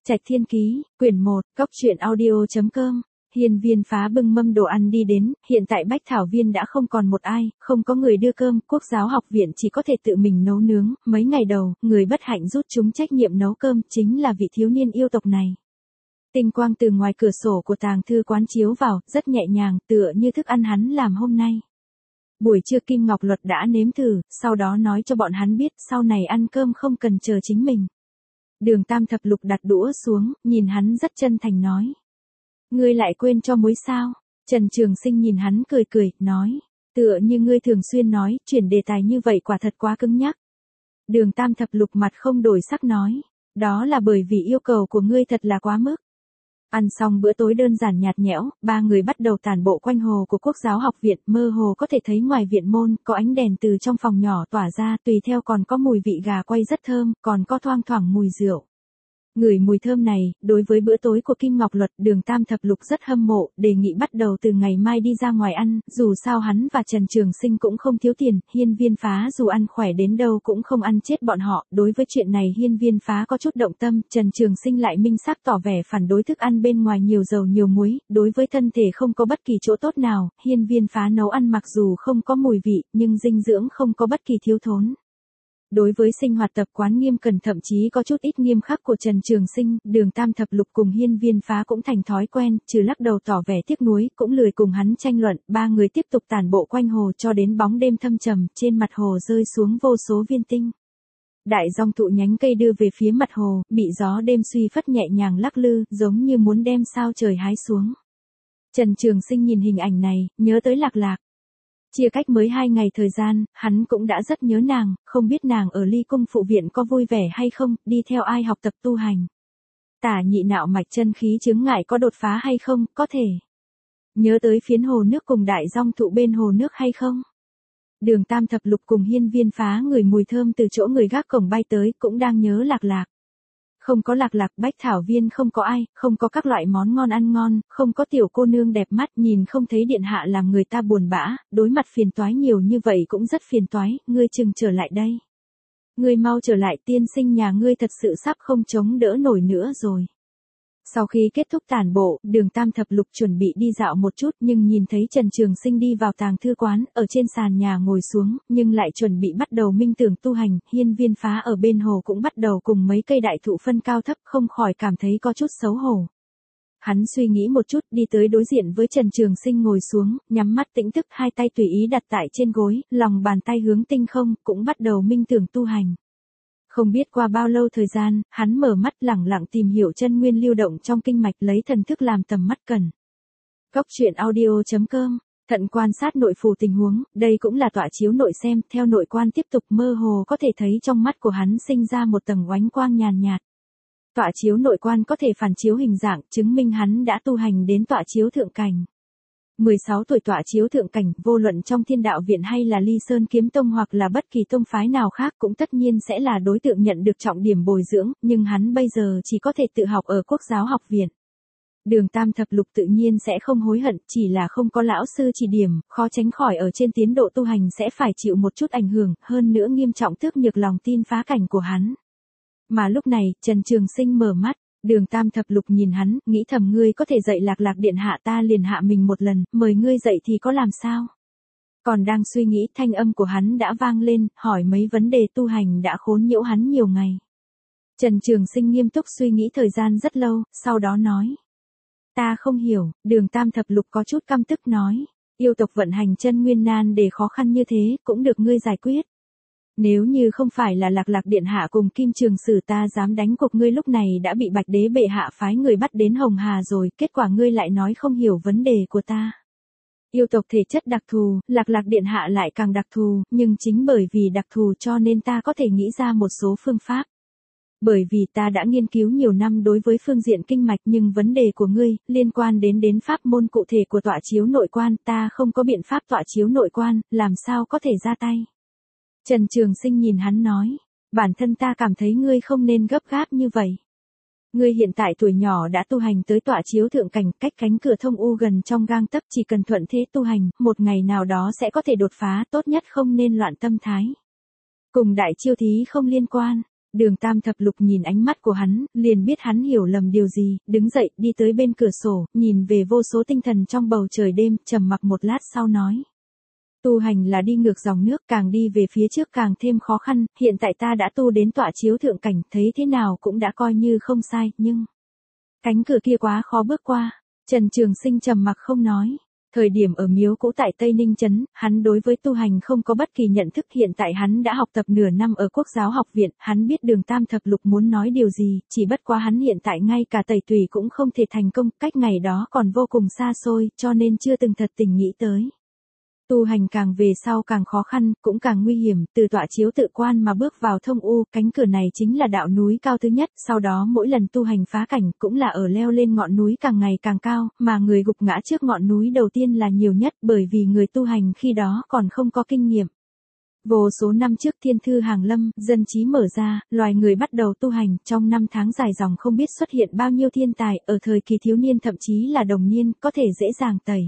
Trạch Thiên Ký, quyển 1, cóc truyện audio.com. Hiên Viên Phá bưng mâm đồ ăn đi đến, hiện tại Bách Thảo Viên đã không còn một ai, không có người đưa cơm, Quốc giáo học viện chỉ có thể tự mình nấu nướng, mấy ngày đầu, người bất hạnh rút chúng trách nhiệm nấu cơm, chính là vị thiếu niên yêu tộc này. Tinh quang từ ngoài cửa sổ của tàng thư quán chiếu vào, rất nhẹ nhàng, tựa như thức ăn hắn làm hôm nay. Buổi trưa Kim Ngọc Luật đã nếm thử, sau đó nói cho bọn hắn biết, sau này ăn cơm không cần chờ chính mình. Đường Tam Thập Lục đặt đũa xuống, nhìn hắn rất chân thành nói. Ngươi lại quên cho muối sao? Trần Trường Sinh nhìn hắn cười cười, nói. Tựa như ngươi thường xuyên nói, chuyển đề tài như vậy quả thật quá cứng nhắc. Đường Tam Thập Lục mặt không đổi sắc nói. Đó là bởi vì yêu cầu của ngươi thật là quá mức. Ăn xong bữa tối đơn giản nhạt nhẽo, ba người bắt đầu tản bộ quanh hồ của Quốc giáo học viện, mơ hồ có thể thấy ngoài viện môn, có ánh đèn từ trong phòng nhỏ tỏa ra, tùy theo còn có mùi vị gà quay rất thơm, còn có thoang thoảng mùi rượu. Ngửi mùi thơm này, đối với bữa tối của Kim Ngọc Luật, Đường Tam Thập Lục rất hâm mộ, đề nghị bắt đầu từ ngày mai đi ra ngoài ăn, dù sao hắn và Trần Trường Sinh cũng không thiếu tiền, Hiên Viên Phá dù ăn khỏe đến đâu cũng không ăn chết bọn họ, đối với chuyện này Hiên Viên Phá có chút động tâm, Trần Trường Sinh lại minh xác tỏ vẻ phản đối thức ăn bên ngoài nhiều dầu nhiều muối, đối với thân thể không có bất kỳ chỗ tốt nào, Hiên Viên Phá nấu ăn mặc dù không có mùi vị, nhưng dinh dưỡng không có bất kỳ thiếu thốn. Đối với sinh hoạt tập quán nghiêm cẩn thậm chí có chút ít nghiêm khắc của Trần Trường Sinh, Đường Tam Thập Lục cùng Hiên Viên Phá cũng thành thói quen, trừ lắc đầu tỏ vẻ tiếc nuối, cũng lười cùng hắn tranh luận, ba người tiếp tục tản bộ quanh hồ cho đến bóng đêm thâm trầm, trên mặt hồ rơi xuống vô số viên tinh. Đại dong thụ nhánh cây đưa về phía mặt hồ, bị gió đêm suy phất nhẹ nhàng lắc lư, giống như muốn đem sao trời hái xuống. Trần Trường Sinh nhìn hình ảnh này, nhớ tới Lạc Lạc. Chia cách mới 2 ngày thời gian, hắn cũng đã rất nhớ nàng, không biết nàng ở Ly Cung phụ viện có vui vẻ hay không, đi theo ai học tập tu hành. Tả nhị nạo mạch chân khí chướng ngại có đột phá hay không, có thể. Nhớ tới phiến hồ nước cùng đại dong thụ bên hồ nước hay không. Đường Tam Thập Lục cùng Hiên Viên Phá ngửi mùi thơm từ chỗ người gác cổng bay tới, cũng đang nhớ Lạc Lạc. Không có Lạc Lạc, Bách Thảo Viên không có ai, không có các loại món ngon ăn ngon, không có tiểu cô nương đẹp mắt, nhìn không thấy điện hạ làm người ta buồn bã, đối mặt phiền toái nhiều như vậy cũng rất phiền toái, ngươi chừng trở lại đây. Ngươi mau trở lại, tiên sinh nhà ngươi thật sự sắp không chống đỡ nổi nữa rồi. Sau khi kết thúc tản bộ, Đường Tam Thập Lục chuẩn bị đi dạo một chút nhưng nhìn thấy Trần Trường Sinh đi vào tàng thư quán, ở trên sàn nhà ngồi xuống, nhưng lại chuẩn bị bắt đầu minh tưởng tu hành, Hiên Viên Phá ở bên hồ cũng bắt đầu cùng mấy cây đại thụ phân cao thấp, không khỏi cảm thấy có chút xấu hổ. Hắn suy nghĩ một chút, đi tới đối diện với Trần Trường Sinh ngồi xuống, nhắm mắt tĩnh thức, hai tay tùy ý đặt tại trên gối, lòng bàn tay hướng tinh không, cũng bắt đầu minh tưởng tu hành. Không biết qua bao lâu thời gian, hắn mở mắt lẳng lặng tìm hiểu chân nguyên lưu động trong kinh mạch, lấy thần thức làm tầm mắt cần. cóc truyện audio.com. Thận quan sát nội phù tình huống, đây cũng là tọa chiếu nội xem, theo nội quan tiếp tục mơ hồ có thể thấy trong mắt của hắn sinh ra một tầng oánh quang nhàn nhạt. Tọa chiếu nội quan có thể phản chiếu hình dạng, chứng minh hắn đã tu hành đến tọa chiếu thượng cảnh. 16 tuổi tọa chiếu thượng cảnh, vô luận trong Thiên Đạo Viện hay là Ly Sơn Kiếm Tông hoặc là bất kỳ tông phái nào khác cũng tất nhiên sẽ là đối tượng nhận được trọng điểm bồi dưỡng, nhưng hắn bây giờ chỉ có thể tự học ở Quốc giáo học viện. Đường Tam Thập Lục tự nhiên sẽ không hối hận, chỉ là không có lão sư chỉ điểm, khó tránh khỏi ở trên tiến độ tu hành sẽ phải chịu một chút ảnh hưởng, hơn nữa nghiêm trọng tước nhược lòng tin phá cảnh của hắn. Mà lúc này, Trần Trường Sinh mở mắt. Đường Tam Thập Lục nhìn hắn, nghĩ thầm ngươi có thể dạy Lạc Lạc điện hạ ta liền hạ mình một lần, mời ngươi dạy thì có làm sao? Còn đang suy nghĩ, thanh âm của hắn đã vang lên, hỏi mấy vấn đề tu hành đã khốn nhiễu hắn nhiều ngày. Trần Trường Sinh nghiêm túc suy nghĩ thời gian rất lâu, sau đó nói. Ta không hiểu, Đường Tam Thập Lục có chút căm tức nói. Yêu tộc vận hành chân nguyên nan để khó khăn như thế, cũng được ngươi giải quyết. Nếu như không phải là Lạc Lạc điện hạ cùng Kim Trường Sử ta dám đánh cuộc ngươi lúc này đã bị Bạch Đế bệ hạ phái người bắt đến Hồng Hà rồi, kết quả ngươi lại nói không hiểu vấn đề của ta. Yêu tộc thể chất đặc thù, Lạc Lạc điện hạ lại càng đặc thù, nhưng chính bởi vì đặc thù cho nên ta có thể nghĩ ra một số phương pháp. Bởi vì ta đã nghiên cứu nhiều năm đối với phương diện kinh mạch, nhưng vấn đề của ngươi, liên quan đến pháp môn cụ thể của tọa chiếu nội quan, ta không có biện pháp tọa chiếu nội quan, làm sao có thể ra tay. Trần Trường Sinh nhìn hắn nói, bản thân ta cảm thấy ngươi không nên gấp gáp như vậy. Ngươi hiện tại tuổi nhỏ đã tu hành tới tọa chiếu thượng cảnh, cách cánh cửa thông u gần trong gang tấc, chỉ cần thuận thế tu hành, một ngày nào đó sẽ có thể đột phá, tốt nhất không nên loạn tâm thái. Cùng đại chiêu thí không liên quan. Đường Tam Thập Lục nhìn ánh mắt của hắn, liền biết hắn hiểu lầm điều gì, đứng dậy, đi tới bên cửa sổ, nhìn về vô số tinh thần trong bầu trời đêm, trầm mặc một lát sau nói. Tu hành là đi ngược dòng nước, càng đi về phía trước càng thêm khó khăn, hiện tại ta đã tu đến tọa chiếu thượng cảnh, thấy thế nào cũng đã coi như không sai, nhưng cánh cửa kia quá khó bước qua. Trần Trường Sinh trầm mặc không nói. Thời điểm ở miếu cũ tại Tây Ninh Trấn, hắn đối với tu hành không có bất kỳ nhận thức, hiện tại hắn đã học tập nửa năm ở Quốc giáo học viện, hắn biết Đường Tam Thập Lục muốn nói điều gì, chỉ bất quá hắn hiện tại ngay cả tẩy tùy cũng không thể thành công, cách ngày đó còn vô cùng xa xôi, cho nên chưa từng thật tình nghĩ tới. Tu hành càng về sau càng khó khăn, cũng càng nguy hiểm, từ tọa chiếu tự quan mà bước vào thông u, cánh cửa này chính là đạo núi cao thứ nhất, sau đó mỗi lần tu hành phá cảnh cũng là ở leo lên ngọn núi càng ngày càng cao, mà người gục ngã trước ngọn núi đầu tiên là nhiều nhất, bởi vì người tu hành khi đó còn không có kinh nghiệm. Vô số năm trước thiên thư hàng lâm, dân trí mở ra, loài người bắt đầu tu hành, trong năm tháng dài dòng không biết xuất hiện bao nhiêu thiên tài, ở thời kỳ thiếu niên thậm chí là đồng niên, có thể dễ dàng tẩy.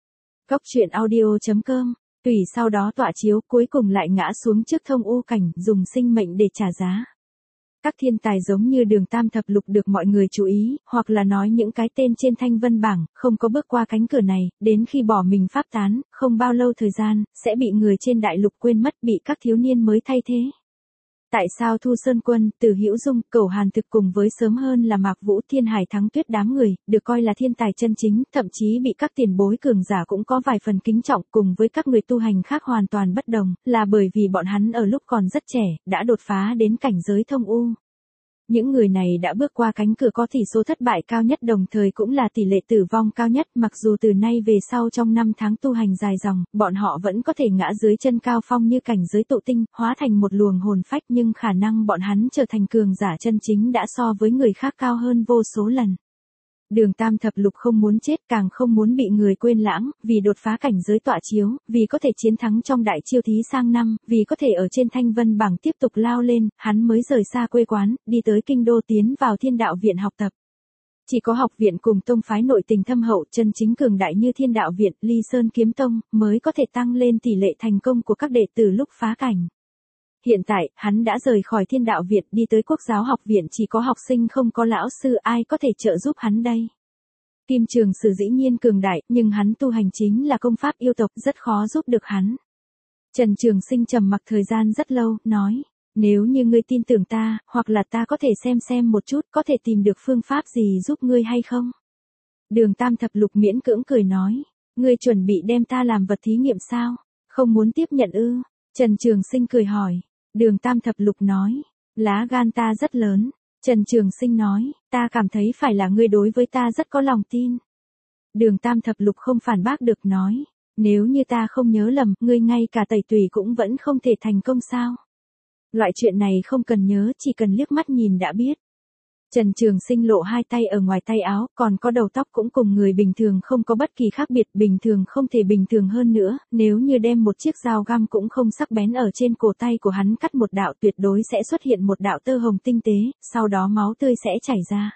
Góc truyện audio.com, tùy sau đó tọa chiếu cuối cùng lại ngã xuống trước thông u cảnh, dùng sinh mệnh để trả giá. Các thiên tài giống như Đường Tam Thập Lục được mọi người chú ý, hoặc là nói những cái tên trên thanh vân bảng, không có bước qua cánh cửa này, đến khi bỏ mình pháp tán, không bao lâu thời gian, sẽ bị người trên đại lục quên mất, bị các thiếu niên mới thay thế. Tại sao Thu Sơn Quân, Từ Hữu Dung, Cẩu Hàn Thực cùng với sớm hơn là Mạc Vũ, Thiên Hải Thắng Tuyết đám người, được coi là thiên tài chân chính, thậm chí bị các tiền bối cường giả cũng có vài phần kính trọng, cùng với các người tu hành khác hoàn toàn bất đồng, là bởi vì bọn hắn ở lúc còn rất trẻ, đã đột phá đến cảnh giới thông u. Những người này đã bước qua cánh cửa có tỷ số thất bại cao nhất, đồng thời cũng là tỷ lệ tử vong cao nhất, mặc dù từ nay về sau trong năm tháng tu hành dài dòng, bọn họ vẫn có thể ngã dưới chân cao phong như cảnh giới tụ tinh, hóa thành một luồng hồn phách, nhưng khả năng bọn hắn trở thành cường giả chân chính đã so với người khác cao hơn vô số lần. Đường Tam Thập Lục không muốn chết, càng không muốn bị người quên lãng, vì đột phá cảnh giới tọa chiếu, vì có thể chiến thắng trong đại chiêu thí sang năm, vì có thể ở trên thanh vân bảng tiếp tục lao lên, hắn mới rời xa quê quán, đi tới kinh đô tiến vào Thiên Đạo Viện học tập. Chỉ có học viện cùng tông phái nội tình thâm hậu, chân chính cường đại như Thiên Đạo Viện, Ly Sơn Kiếm Tông, mới có thể tăng lên tỷ lệ thành công của các đệ tử lúc phá cảnh. Hiện tại, hắn đã rời khỏi Thiên Đạo Viện đi tới Quốc giáo học viện, chỉ có học sinh không có lão sư, ai có thể trợ giúp hắn đây. Kim Trường Sử dĩ nhiên cường đại, nhưng hắn tu hành chính là công pháp yêu tộc, rất khó giúp được hắn. Trần Trường Sinh trầm mặc thời gian rất lâu, nói, nếu như ngươi tin tưởng ta, hoặc là ta có thể xem một chút, có thể tìm được phương pháp gì giúp ngươi hay không? Đường Tam Thập Lục miễn cưỡng cười nói, ngươi chuẩn bị đem ta làm vật thí nghiệm sao? Không muốn tiếp nhận ư? Trần Trường Sinh cười hỏi. Đường Tam Thập Lục nói, lá gan ta rất lớn. Trần Trường Sinh nói, ta cảm thấy phải là ngươi đối với ta rất có lòng tin. Đường Tam Thập Lục không phản bác được, nói, nếu như ta không nhớ lầm, ngươi ngay cả tẩy tùy cũng vẫn không thể thành công sao? Loại chuyện này không cần nhớ, chỉ cần liếc mắt nhìn đã biết. Trần Trường Sinh lộ hai tay ở ngoài tay áo, còn có đầu tóc cũng cùng người bình thường không có bất kỳ khác biệt, bình thường không thể bình thường hơn nữa, nếu như đem một chiếc dao găm cũng không sắc bén ở trên cổ tay của hắn cắt một đạo, tuyệt đối sẽ xuất hiện một đạo tơ hồng tinh tế, sau đó máu tươi sẽ chảy ra.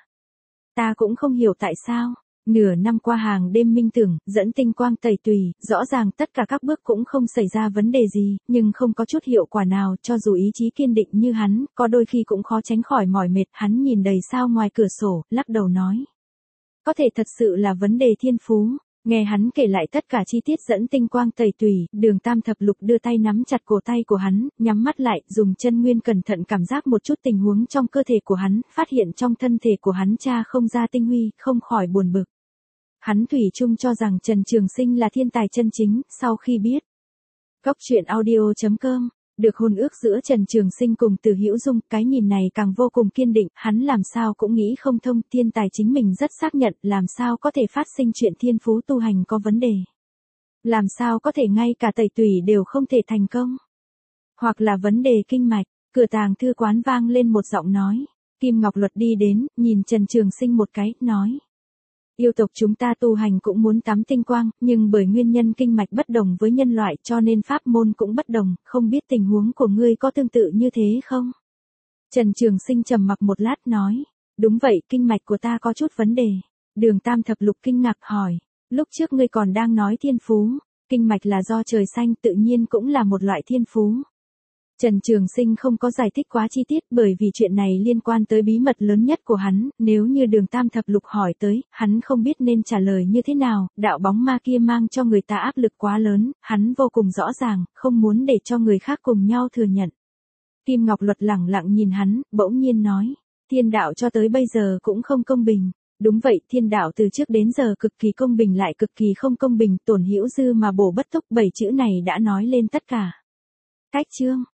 Ta cũng không hiểu tại sao. Nửa năm qua hàng đêm minh tưởng, dẫn tinh quang tẩy tùy, rõ ràng tất cả các bước cũng không xảy ra vấn đề gì, nhưng không có chút hiệu quả nào, cho dù ý chí kiên định như hắn, có đôi khi cũng khó tránh khỏi mỏi mệt, hắn nhìn đầy sao ngoài cửa sổ, lắc đầu nói. Có thể thật sự là vấn đề thiên phú. Nghe hắn kể lại tất cả chi tiết dẫn tinh quang tẩy tùy, Đường Tam Thập Lục đưa tay nắm chặt cổ tay của hắn, nhắm mắt lại, dùng chân nguyên cẩn thận cảm giác một chút tình huống trong cơ thể của hắn, phát hiện trong thân thể của hắn cha không ra tinh huy, không khỏi buồn bực. Hắn thủy chung cho rằng Trần Trường Sinh là thiên tài chân chính, sau khi biết. Góc truyện audio.com, được hôn ước giữa Trần Trường Sinh cùng Từ Hữu Dung, cái nhìn này càng vô cùng kiên định, hắn làm sao cũng nghĩ không thông, thiên tài chính mình rất xác nhận, làm sao có thể phát sinh chuyện thiên phú tu hành có vấn đề. Làm sao có thể ngay cả tẩy tùy đều không thể thành công. Hoặc là vấn đề kinh mạch, cửa tàng thư quán vang lên một giọng nói. Kim Ngọc Luật đi đến, nhìn Trần Trường Sinh một cái, nói. Yêu tộc chúng ta tu hành cũng muốn tắm tinh quang, nhưng bởi nguyên nhân kinh mạch bất đồng với nhân loại cho nên pháp môn cũng bất đồng, không biết tình huống của ngươi có tương tự như thế không? Trần Trường Sinh trầm mặc một lát nói, đúng vậy, kinh mạch của ta có chút vấn đề. Đường Tam Thập Lục kinh ngạc hỏi, lúc trước ngươi còn đang nói thiên phú, kinh mạch là do trời xanh tự nhiên cũng là một loại thiên phú. Trần Trường Sinh không có giải thích quá chi tiết bởi vì chuyện này liên quan tới bí mật lớn nhất của hắn, nếu như Đường Tam Thập Lục hỏi tới, hắn không biết nên trả lời như thế nào, đạo bóng ma kia mang cho người ta áp lực quá lớn, hắn vô cùng rõ ràng, không muốn để cho người khác cùng nhau thừa nhận. Kim Ngọc Luật lẳng lặng nhìn hắn, bỗng nhiên nói, thiên đạo cho tới bây giờ cũng không công bình. Đúng vậy, thiên đạo từ trước đến giờ cực kỳ công bình lại cực kỳ không công bình, tổn hữu dư mà bổ bất túc, 7 chữ này đã nói lên tất cả. Cách chương